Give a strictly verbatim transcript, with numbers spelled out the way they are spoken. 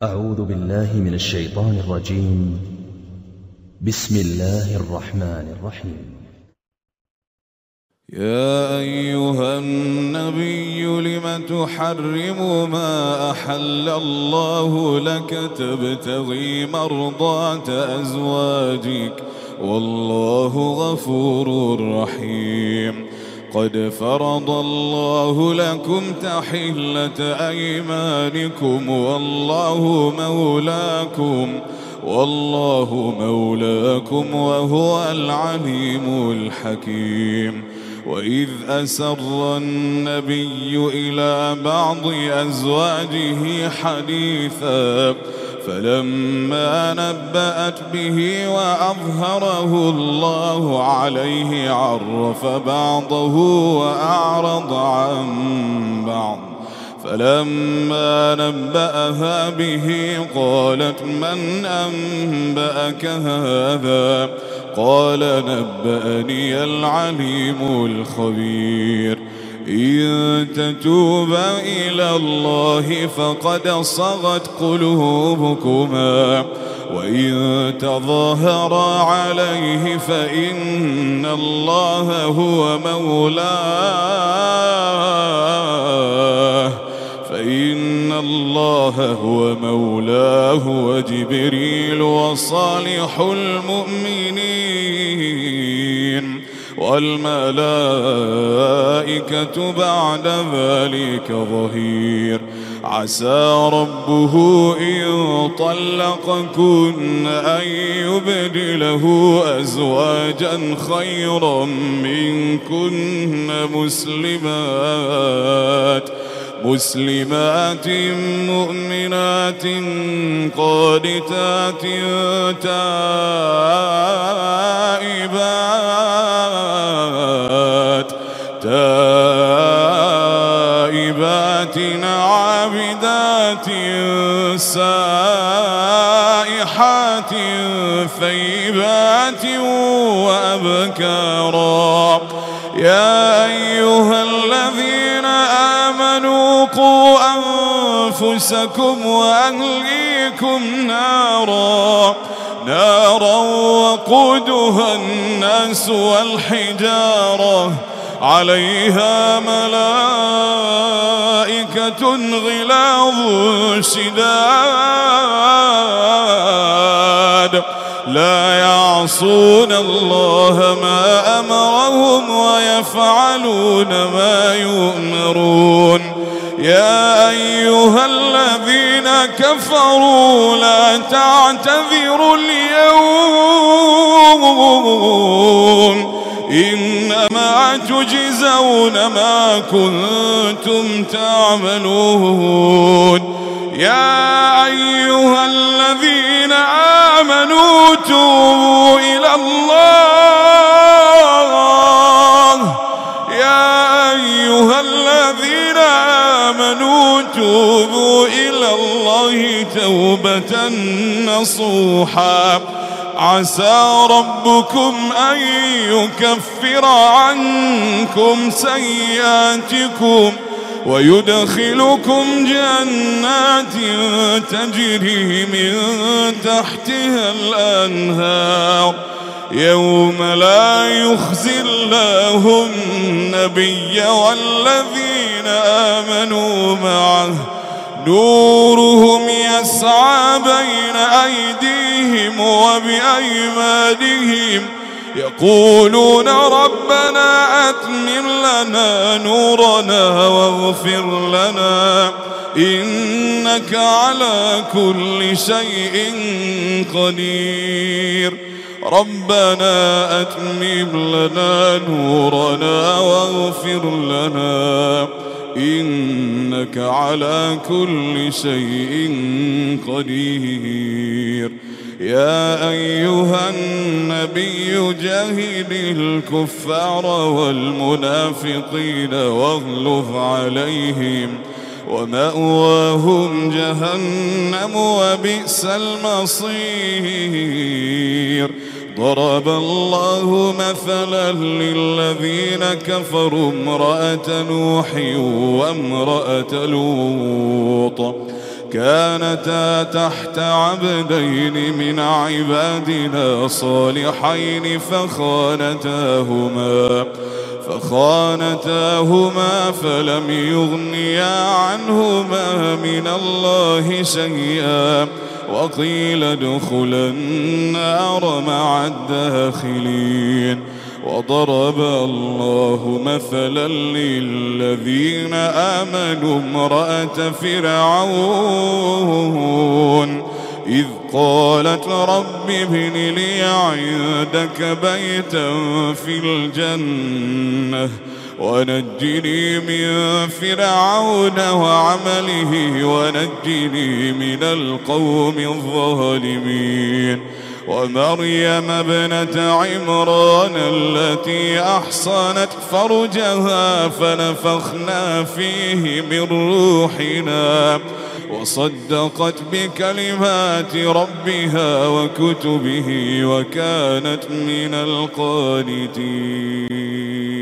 أعوذ بالله من الشيطان الرجيم. بسم الله الرحمن الرحيم. يا أيها النبي لم تحرم ما أحل الله لك تبتغي مرضات أزواجك والله غفور رحيم. قد فرض الله لكم تحلة أيمانكم والله مولاكم والله مولاكم وهو العليم الحكيم. وإذ أسر النبي إلى بعض أزواجه حديثا فلما نبأت به وأظهره الله عليه عرف بعضه وأعرض عن بعض. فلما نبأها به قالت من أنبأك هذا؟ قال نبأني العليم الخبير. إن تتوبا إلى الله فقد صغت قلوبكما وإن تظاهرا عليه فإن الله هو مولاه فإن الله هو مولاه وجبريل وصالح المؤمنين والملائكة بعد ذلك ظهير. عسى ربه إن طلقكن أن يبدله أزواجا خيرا منكن مسلمات مسلمات مؤمنات قانتات تائبات تائبات عابدات سائحات ثيبات وأبكارا. يا أيها الذين آمنوا قوا أنفسكم وأهليكم نارا نارا وقودها الناس والحجارة عليها ملائكة غلاظ شداد لا يعصون الله ما أمرهم ويفعلون ما يؤمرون. يا أيها الذين كفروا لا تعتذروا اليوم إنما تجزون ما كنتم تعملون. يا أيها الذين آمنوا توبوا إلى الله يا أيها الذين آمنوا توبوا إلى الله توبة نصوحا. عسى ربكم أن يكفر عنكم سيئاتكم ويدخلكم جنات تجري من تحتها الأنهار يوم لا يخزي الله النبي والذين آمنوا معه نورهم يسعى بين أيديهم وبأيمانهم يقولون ربنا أتمم لنا نورنا واغفر لنا إنك على كل شيء قدير. ربنا أتمم لنا نورنا واغفر لنا إنك على كل شيء قدير. يا أيها النبي جاهد الكفار والمنافقين واغلظ عليهم ومأواهم جهنم وبئس المصير. ضرب الله مثلا للذين كفروا امرأة نوح وامرأة لوط كانتا تحت عبدين من عبادنا صالحين فخانتاهما فخانتاهما فلم يغنيا عنهما من الله شيئا وقيل ادخلا النار مع الداخلين. وضرب الله مثلا للذين آمنوا امرأة فرعون إذ قالت رب ابن لي عندك بيتا في الجنة ونجني من فرعون وعمله ونجني من القوم الظالمين. ومريم ابنة عمران التي أحصنت فرجها فنفخنا فيه من روحنا وصدقت بكلمات ربها وكتبه وكانت من القانتين.